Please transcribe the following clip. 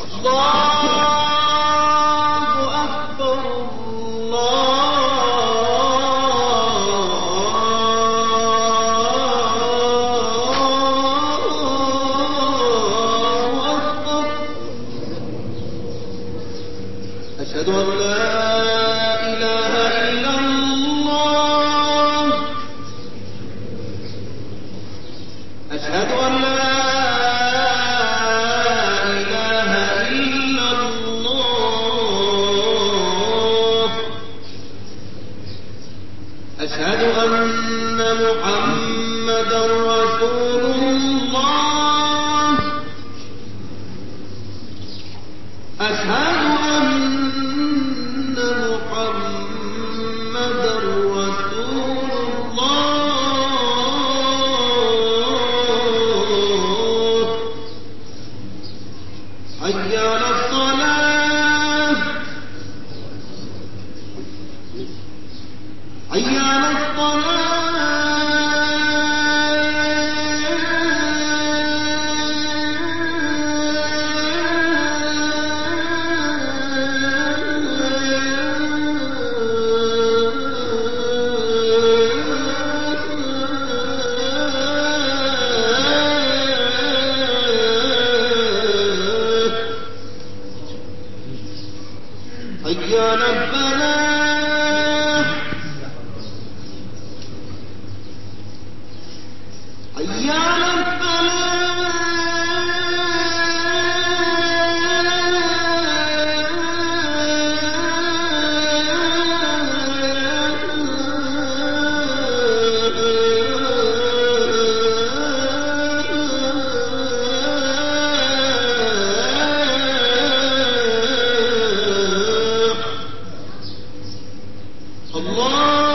أشهد أن لا إله إلا الله أشهد أن لا إله إلا الله أشهد أن محمدا رسول الله أشهد أن محمدا رسول الله حي على الصلاة حي على حي على الفلاح حي على الفلاح الله